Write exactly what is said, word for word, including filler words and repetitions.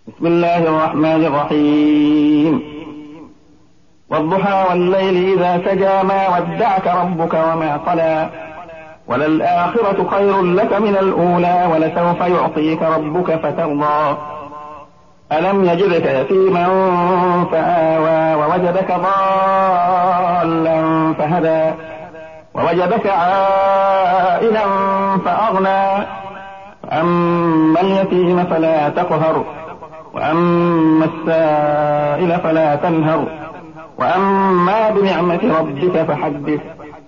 بسم الله الرحمن الرحيم. والضحى والليل إذا سجى ما ودعك ربك وما قلى وللآخرة خير لك من الأولى ولسوف يعطيك ربك فترضى ألم يجدك يتيما فآوى ووجدك ضالا فهدى ووجدك عائلا فأغنى فأما اليتيم فلا تقهر وأما السائل فلا تنهر وأما بنعمة ربك فحدث